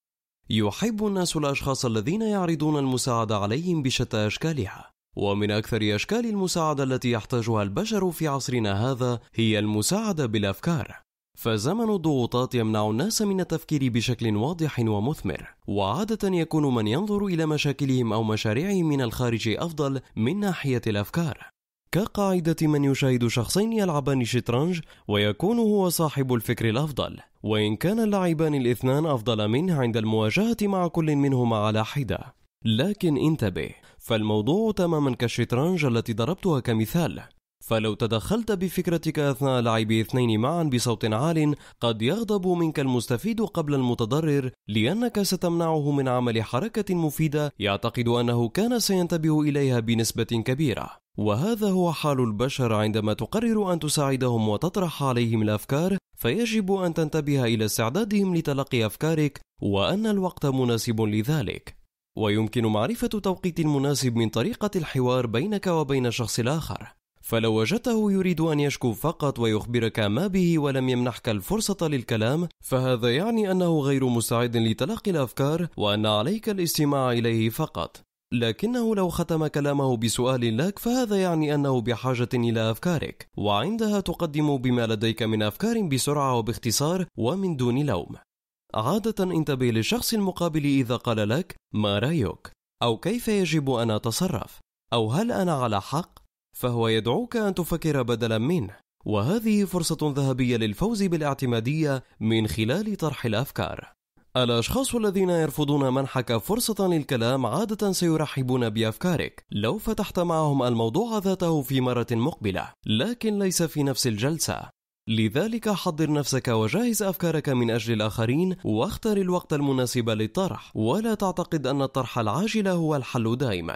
S2: يحب الناس الأشخاص الذين يعرضون المساعدة عليهم بشتى أشكالها، ومن أكثر أشكال المساعدة التي يحتاجها البشر في عصرنا هذا هي المساعدة بالأفكار. فزمن الضغوطات يمنع الناس من التفكير بشكل واضح ومثمر، وعادة يكون من ينظر إلى مشاكلهم أو مشاريعهم من الخارج أفضل من ناحية الأفكار. كقاعدة من يشاهد شخصين يلعبان شطرنج ويكون هو صاحب الفكر الأفضل، وإن كان اللاعبان الاثنان أفضل منه عند المواجهة مع كل منهما على حدة. لكن انتبه، فالموضوع تماما كالشطرنج التي ضربتها كمثال، فلو تدخلت بفكرتك أثناء لعب اثنين معا بصوت عال قد يغضب منك المستفيد قبل المتضرر، لأنك ستمنعه من عمل حركة مفيدة يعتقد أنه كان سينتبه إليها بنسبة كبيرة. وهذا هو حال البشر عندما تقرر أن تساعدهم وتطرح عليهم الأفكار، فيجب أن تنتبه إلى استعدادهم لتلقي أفكارك وأن الوقت مناسب لذلك. ويمكن معرفة توقيت مناسب من طريقة الحوار بينك وبين الشخص الآخر، فلو وجدته يريد أن يشكو فقط ويخبرك ما به ولم يمنحك الفرصة للكلام، فهذا يعني أنه غير مستعد لتلقي الأفكار وأن عليك الاستماع إليه فقط. لكنه لو ختم كلامه بسؤال لك فهذا يعني أنه بحاجة إلى أفكارك، وعندها تقدم بما لديك من أفكار بسرعة وباختصار ومن دون لوم. عادة انتبه للشخص المقابل إذا قال لك ما رأيك، أو كيف يجب أن أتصرف، أو هل أنا على حق، فهو يدعوك أن تفكر بدلا منه، وهذه فرصة ذهبية للفوز بالاعتمادية من خلال طرح الأفكار. الأشخاص الذين يرفضون منحك فرصة للكلام عادة سيرحبون بأفكارك لو فتحت معهم الموضوع ذاته في مرة مقبلة، لكن ليس في نفس الجلسة. لذلك حضر نفسك وجهز أفكارك من أجل الآخرين، واختر الوقت المناسب للطرح، ولا تعتقد أن الطرح العاجل هو الحل دائما.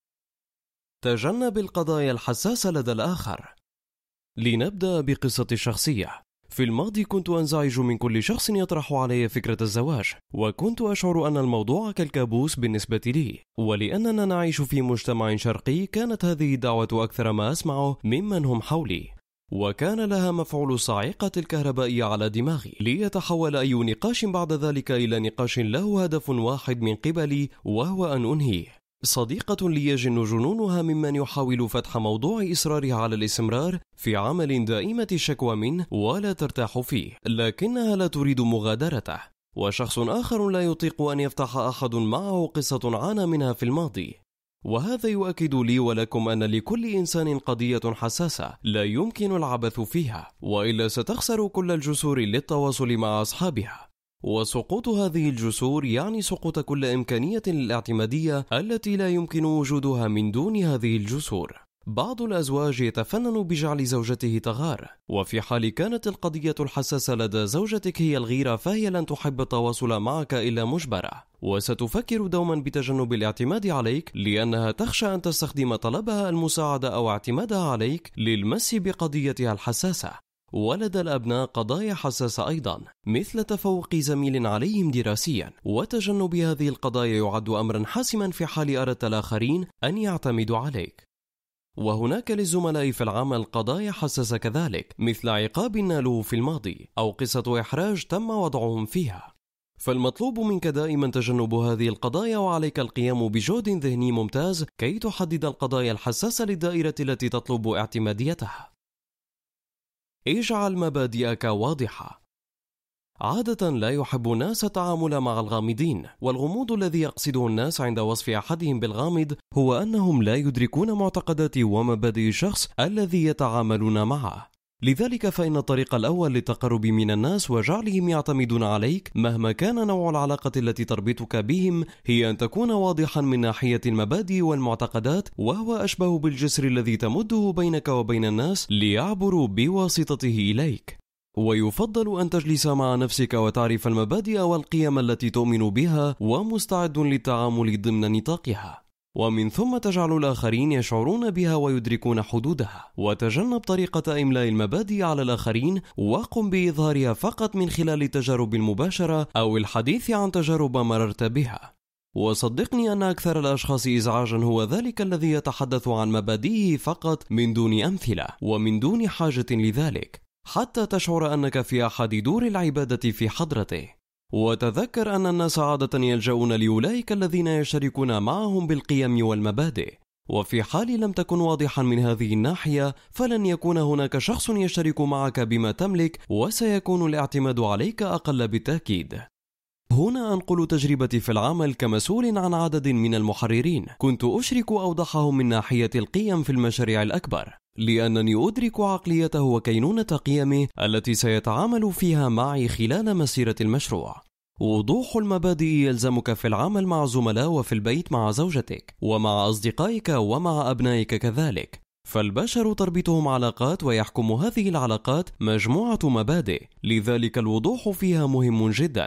S2: تجنب القضايا الحساسة لدى الآخر. لنبدأ بقصة الشخصية. في الماضي كنت أنزعج من كل شخص يطرح علي فكرة الزواج، وكنت أشعر أن الموضوع كالكابوس بالنسبة لي، ولأننا نعيش في مجتمع شرقي كانت هذه الدعوة أكثر ما أسمعه ممن هم حولي، وكان لها مفعول الصاعقة الكهربائية على دماغي، ليتحول أي نقاش بعد ذلك إلى نقاش له هدف واحد من قبلي، وهو أن أنهيه. صديقة لي يجن جنونها ممن يحاول فتح موضوع إصرارها على الاستمرار في عمل دائمة الشكوى منه ولا ترتاح فيه، لكنها لا تريد مغادرته. وشخص آخر لا يطيق أن يفتح أحد معه قصة عانى منها في الماضي، وهذا يؤكد لي ولكم أن لكل إنسان قضية حساسة لا يمكن العبث فيها، وإلا ستخسر كل الجسور للتواصل مع أصحابها. وسقوط هذه الجسور يعني سقوط كل إمكانية للاعتمادية التي لا يمكن وجودها من دون هذه الجسور. بعض الأزواج يتفنن بجعل زوجته تغار، وفي حال كانت القضية الحساسة لدى زوجتك هي الغيرة فهي لن تحب التواصل معك إلا مجبرة، وستفكر دوما بتجنب الاعتماد عليك لأنها تخشى أن تستخدم طلبها المساعدة أو اعتمادها عليك للمس بقضيتها الحساسة. ولدى الأبناء قضايا حساسة أيضا، مثل تفوق زميل عليهم دراسيا، وتجنب هذه القضايا يعد أمرا حاسما في حال أردت الآخرين أن يعتمدوا عليك. وهناك للزملاء في العمل قضايا حساسة كذلك، مثل عقاب نالوه في الماضي أو قصة إحراج تم وضعهم فيها. فالمطلوب منك دائما تجنب هذه القضايا، وعليك القيام بجهد ذهني ممتاز كي تحدد القضايا الحساسة للدائرة التي تطلب اعتماديتها. اجعل مبادئك واضحة. عادة لا يحب الناس التعامل مع الغامضين، والغموض الذي يقصده الناس عند وصف أحدهم بالغامض هو أنهم لا يدركون معتقدات ومبادئ الشخص الذي يتعاملون معه. لذلك فإن الطريق الأول للتقرب من الناس وجعلهم يعتمدون عليك مهما كان نوع العلاقة التي تربطك بهم هي أن تكون واضحا من ناحية المبادئ والمعتقدات، وهو أشبه بالجسر الذي تمده بينك وبين الناس ليعبروا بواسطته إليك. ويفضل أن تجلس مع نفسك وتعرف المبادئ والقيم التي تؤمن بها ومستعد للتعامل ضمن نطاقها، ومن ثم تجعل الآخرين يشعرون بها ويدركون حدودها. وتجنب طريقة إملاء المبادئ على الآخرين، وقم بإظهارها فقط من خلال التجارب المباشرة أو الحديث عن تجارب مررت بها. وصدقني أن أكثر الأشخاص إزعاجا هو ذلك الذي يتحدث عن مبادئه فقط من دون أمثلة ومن دون حاجة لذلك، حتى تشعر أنك في أحد دور العبادة في حضرته. وتذكر أن الناس عادة يلجؤون لأولئك الذين يشاركون معهم بالقيم والمبادئ، وفي حال لم تكن واضحا من هذه الناحية فلن يكون هناك شخص يشارك معك بما تملك، وسيكون الاعتماد عليك أقل بالتأكيد. هنا أنقل تجربتي في العمل كمسؤول عن عدد من المحررين، كنت أشرك أوضحهم من ناحية القيم في المشاريع الأكبر، لأنني أدرك عقليته وكينونة قيمه التي سيتعامل فيها معي خلال مسيرة المشروع. وضوح المبادئ يلزمك في العمل مع زملاء وفي البيت مع زوجتك ومع أصدقائك ومع أبنائك كذلك، فالبشر تربطهم علاقات ويحكم هذه العلاقات مجموعة مبادئ، لذلك الوضوح فيها مهم جدا.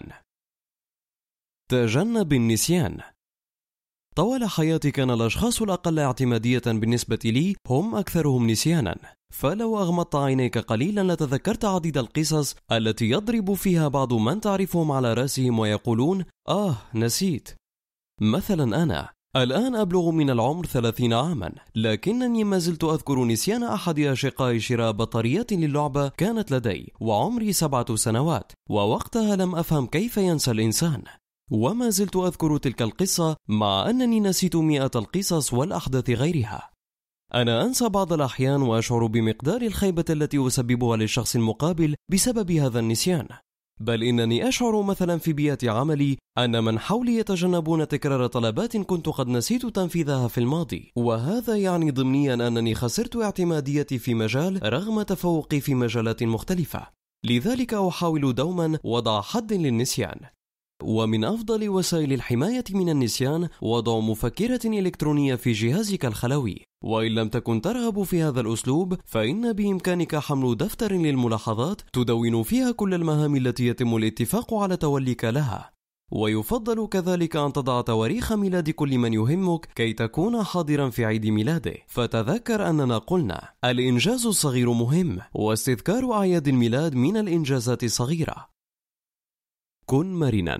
S2: تجنب النسيان. طوال حياتي كان الأشخاص الأقل اعتمادية بالنسبة لي هم أكثرهم نسيانا، فلو أغمضت عينيك قليلا لتذكرت عديد القصص التي يضرب فيها بعض من تعرفهم على رأسهم ويقولون نسيت. مثلا أنا الآن أبلغ من العمر 30 عاما، لكنني ما زلت أذكر نسيان أحد أشقائي شراء بطاريات للعبة كانت لدي وعمري 7 سنوات، ووقتها لم أفهم كيف ينسى الإنسان، وما زلت أذكر تلك القصة مع أنني نسيت 100 القصص والأحداث غيرها. أنا أنسى بعض الأحيان وأشعر بمقدار الخيبة التي أسببها للشخص المقابل بسبب هذا النسيان، بل إنني أشعر مثلا في بيئة عملي أن من حولي يتجنبون تكرار طلبات كنت قد نسيت تنفيذها في الماضي، وهذا يعني ضمنيا أنني خسرت اعتماديتي في مجال رغم تفوقي في مجالات مختلفة. لذلك أحاول دوما وضع حد للنسيان، ومن أفضل وسائل الحماية من النسيان وضع مفكرة إلكترونية في جهازك الخلوي، وإن لم تكن ترغب في هذا الأسلوب فإن بإمكانك حمل دفتر للملاحظات تدون فيها كل المهام التي يتم الاتفاق على توليك لها، ويفضل كذلك أن تضع تواريخ ميلاد كل من يهمك كي تكون حاضرا في عيد ميلاده. فتذكر أننا قلنا الإنجاز الصغير مهم، واستذكار أعياد الميلاد من الإنجازات الصغيرة. كن مرنا.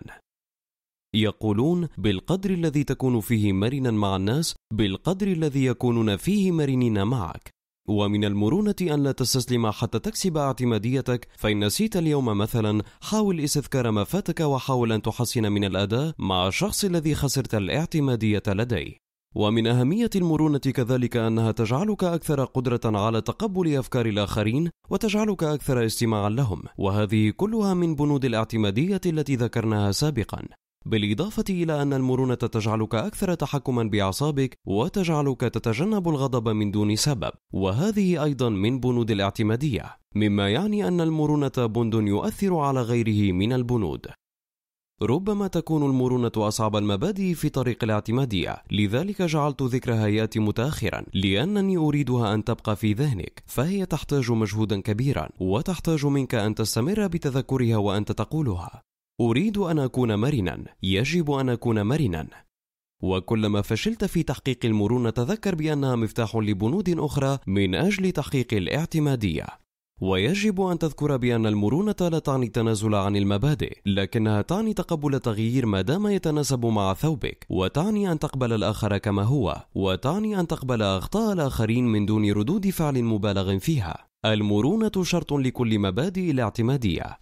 S2: يقولون بالقدر الذي تكون فيه مرنا مع الناس بالقدر الذي يكونون فيه مرنين معك. ومن المرونة أن لا تستسلم حتى تكسب اعتماديتك، فإن نسيت اليوم مثلا حاول استذكار ما فاتك وحاول أن تحسن من الأداء مع الشخص الذي خسرت الاعتمادية لديه. ومن أهمية المرونة كذلك أنها تجعلك أكثر قدرة على تقبل أفكار الآخرين وتجعلك أكثر استماعا لهم، وهذه كلها من بنود الاعتمادية التي ذكرناها سابقا، بالإضافة إلى أن المرونة تجعلك أكثر تحكما بأعصابك وتجعلك تتجنب الغضب من دون سبب، وهذه أيضا من بنود الاعتمادية، مما يعني أن المرونة بند يؤثر على غيره من البنود. ربما تكون المرونة أصعب المبادئ في طريق الاعتمادية، لذلك جعلت ذكرها يأتي متأخرا لأنني أريدها أن تبقى في ذهنك، فهي تحتاج مجهودا كبيرا وتحتاج منك أن تستمر بتذكرها وأنت تقولها. أريد أن أكون مرنا، يجب أن أكون مرنا. وكلما فشلت في تحقيق المرونة تذكر بأنها مفتاح لبنود أخرى من أجل تحقيق الاعتمادية. ويجب أن تذكر بأن المرونة لا تعني التنازل عن المبادئ، لكنها تعني تقبل التغيير ما دام يتناسب مع ثوبك، وتعني أن تقبل الآخر كما هو، وتعني أن تقبل أخطاء الآخرين من دون ردود فعل مبالغ فيها. المرونة شرط لكل مبادئ الاعتمادية.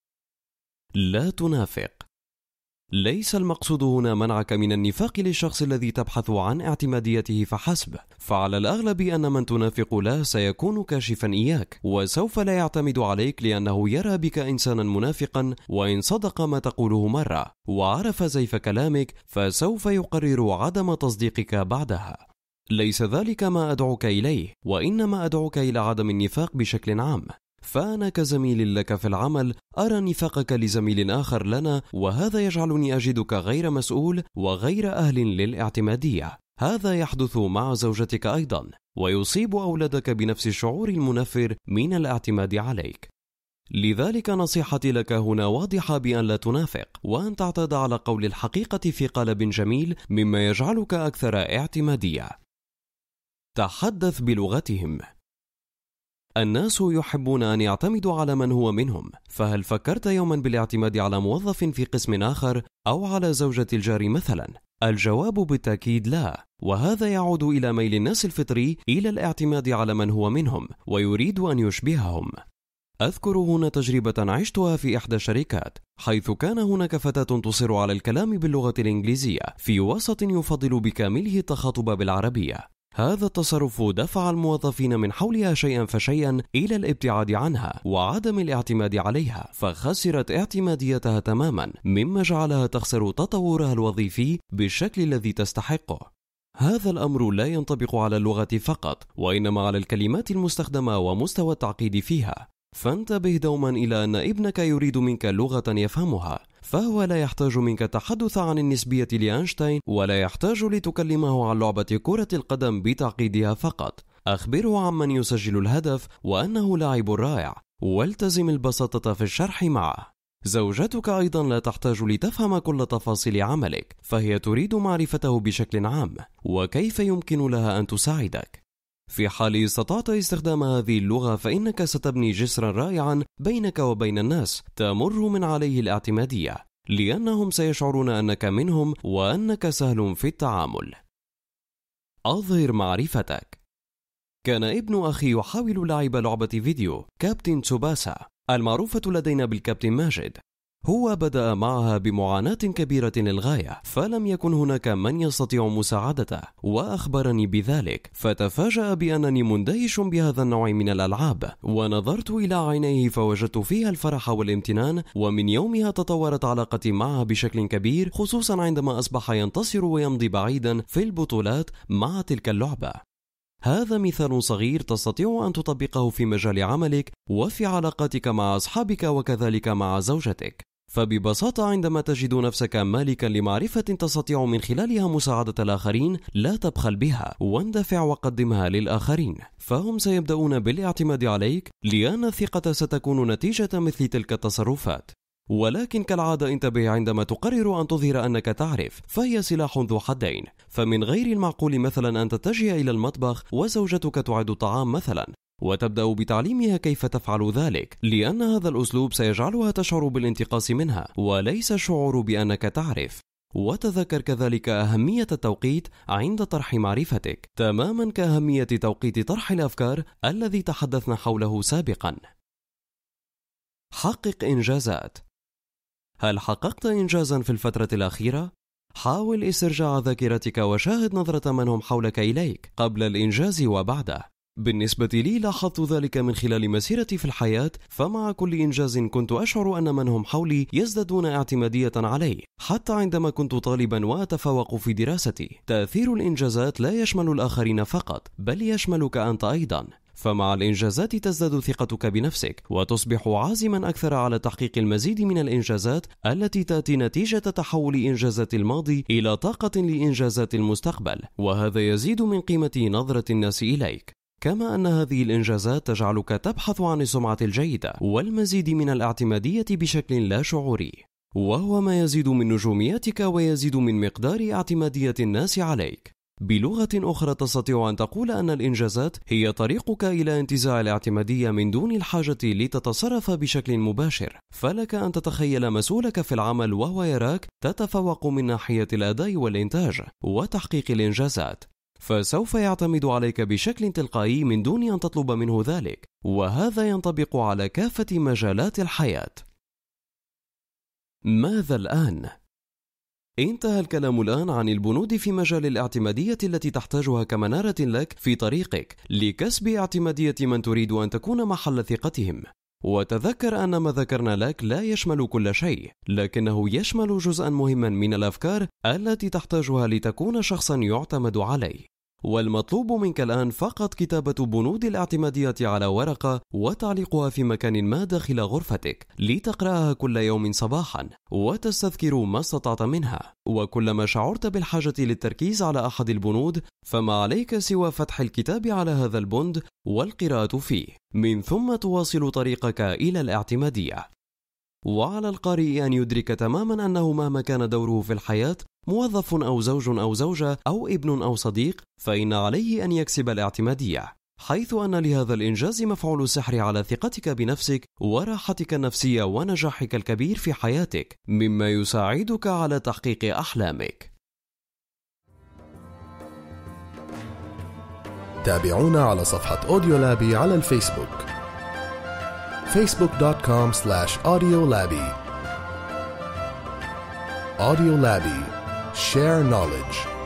S2: لا تنافق. ليس المقصود هنا منعك من النفاق للشخص الذي تبحث عن اعتماديته فحسب، فعلى الأغلب أن من تنافق له سيكون كاشفا إياك، وسوف لا يعتمد عليك لأنه يرى بك إنسانا منافقا، وإن صدق ما تقوله مرة وعرف زيف كلامك فسوف يقرر عدم تصديقك بعدها. ليس ذلك ما أدعوك إليه، وإنما أدعوك إلى عدم النفاق بشكل عام. فأنا كزميل لك في العمل أرى نفاقك لزميل آخر لنا، وهذا يجعلني أجدك غير مسؤول وغير أهل للاعتمادية. هذا يحدث مع زوجتك أيضا، ويصيب أولادك بنفس الشعور المنفر من الاعتماد عليك. لذلك نصيحتي لك هنا واضحة بأن لا تنافق، وأن تعتاد على قول الحقيقة في قالب جميل مما يجعلك أكثر اعتمادية. تحدث بلغتهم. الناس يحبون أن يعتمدوا على من هو منهم، فهل فكرت يوما بالاعتماد على موظف في قسم آخر أو على زوجة الجار مثلا؟ الجواب بالتأكيد لا، وهذا يعود إلى ميل الناس الفطري إلى الاعتماد على من هو منهم ويريد أن يشبههم. أذكر هنا تجربة عشتها في إحدى الشركات، حيث كان هناك فتاة تصر على الكلام باللغة الإنجليزية في وسط يفضل بكامله التخاطب بالعربية. هذا التصرف دفع الموظفين من حولها شيئا فشيئا إلى الابتعاد عنها وعدم الاعتماد عليها، فخسرت اعتماديتها تماما، مما جعلها تخسر تطورها الوظيفي بالشكل الذي تستحقه. هذا الأمر لا ينطبق على اللغة فقط، وإنما على الكلمات المستخدمة ومستوى التعقيد فيها. فانتبه دوما إلى أن ابنك يريد منك لغة يفهمها، فهو لا يحتاج منك التحدث عن النسبية لأينشتاين، ولا يحتاج لتكلمه عن لعبة كرة القدم بتعقيدها فقط. أخبره عمن يسجل الهدف وأنه لاعب رائع، والتزم البساطة في الشرح معه. زوجتك أيضا لا تحتاج لتفهم كل تفاصيل عملك، فهي تريد معرفته بشكل عام وكيف يمكن لها أن تساعدك. في حال استطعت استخدام هذه اللغة فإنك ستبني جسرا رائعا بينك وبين الناس تمر من عليه الاعتمادية، لأنهم سيشعرون أنك منهم وأنك سهل في التعامل. أظهر معرفتك. كان ابن أخي يحاول لعب لعبة فيديو كابتن تسوباسا المعروفة لدينا بالكابتن ماجد. هو بدأ معها بمعاناة كبيرة للغاية، فلم يكن هناك من يستطيع مساعدته، وأخبرني بذلك، فتفاجأ بأنني مندهش بهذا النوع من الألعاب، ونظرت إلى عينيه فوجدت فيها الفرح والامتنان، ومن يومها تطورت علاقتي معه بشكل كبير، خصوصا عندما أصبح ينتصر ويمضي بعيدا في البطولات مع تلك اللعبة. هذا مثال صغير تستطيع أن تطبقه في مجال عملك وفي علاقاتك مع أصحابك وكذلك مع زوجتك. فببساطة عندما تجد نفسك مالكا لمعرفة تستطيع من خلالها مساعدة الآخرين، لا تبخل بها، واندفع وقدمها للآخرين، فهم سيبدأون بالاعتماد عليك، لأن الثقة ستكون نتيجة مثل تلك التصرفات. ولكن كالعادة انتبه عندما تقرر أن تظهر أنك تعرف، فهي سلاح ذو حدين. فمن غير المعقول مثلا أن تتجه إلى المطبخ وزوجتك تعد طعام مثلا، وتبدأ بتعليمها كيف تفعل ذلك، لأن هذا الأسلوب سيجعلها تشعر بالانتقاص منها وليس الشعور بأنك تعرف. وتذكر كذلك أهمية التوقيت عند طرح معرفتك، تماما كأهمية توقيت طرح الأفكار الذي تحدثنا حوله سابقا. حقق إنجازات. هل حققت إنجازا في الفترة الأخيرة؟ حاول استرجاع ذاكرتك وشاهد نظرة من هم حولك إليك قبل الإنجاز وبعده. بالنسبة لي لاحظت ذلك من خلال مسيرتي في الحياة، فمع كل إنجاز كنت أشعر أن من هم حولي يزدادون اعتمادية علي، حتى عندما كنت طالبا وأتفوق في دراستي. تأثير الإنجازات لا يشمل الآخرين فقط، بل يشملك أنت أيضا، فمع الإنجازات تزداد ثقتك بنفسك وتصبح عازما أكثر على تحقيق المزيد من الإنجازات التي تأتي نتيجة تحول إنجازات الماضي إلى طاقة لإنجازات المستقبل، وهذا يزيد من قيمة نظرة الناس إليك. كما أن هذه الإنجازات تجعلك تبحث عن السمعة الجيدة والمزيد من الاعتمادية بشكل لا شعوري، وهو ما يزيد من نجوميتك ويزيد من مقدار اعتمادية الناس عليك. بلغة أخرى تستطيع أن تقول أن الإنجازات هي طريقك إلى انتزاع الاعتمادية من دون الحاجة لتتصرف بشكل مباشر، فلك أن تتخيل مسؤولك في العمل وهو يراك تتفوق من ناحية الأداء والإنتاج وتحقيق الإنجازات، فسوف يعتمد عليك بشكل تلقائي من دون أن تطلب منه ذلك، وهذا ينطبق على كافة مجالات الحياة. ماذا الآن؟ انتهى الكلام الآن عن البنود في مجال الاعتمادية التي تحتاجها كمنارة لك في طريقك لكسب اعتمادية من تريد أن تكون محل ثقتهم. وتذكر أن ما ذكرنا لك لا يشمل كل شيء، لكنه يشمل جزءا مهما من الأفكار التي تحتاجها لتكون شخصا يعتمد عليه. والمطلوب منك الآن فقط كتابة بنود الاعتمادية على ورقة وتعليقها في مكان ما داخل غرفتك لتقرأها كل يوم صباحا وتستذكر ما استطعت منها. وكلما شعرت بالحاجة للتركيز على أحد البنود فما عليك سوى فتح الكتاب على هذا البند والقراءة فيه، من ثم تواصل طريقك إلى الاعتمادية. وعلى القارئ أن يدرك تماما أنه مهما كان دوره في الحياة، موظف أو زوج أو زوجة أو ابن أو صديق، فإن عليه أن يكسب الاعتمادية، حيث أن لهذا الإنجاز مفعول السحر على ثقتك بنفسك وراحتك النفسية ونجاحك الكبير في حياتك، مما يساعدك على تحقيق أحلامك.
S1: تابعونا على صفحة أوديولابي على الفيسبوك facebook.com/audiolabby. Audiolabby. Share knowledge.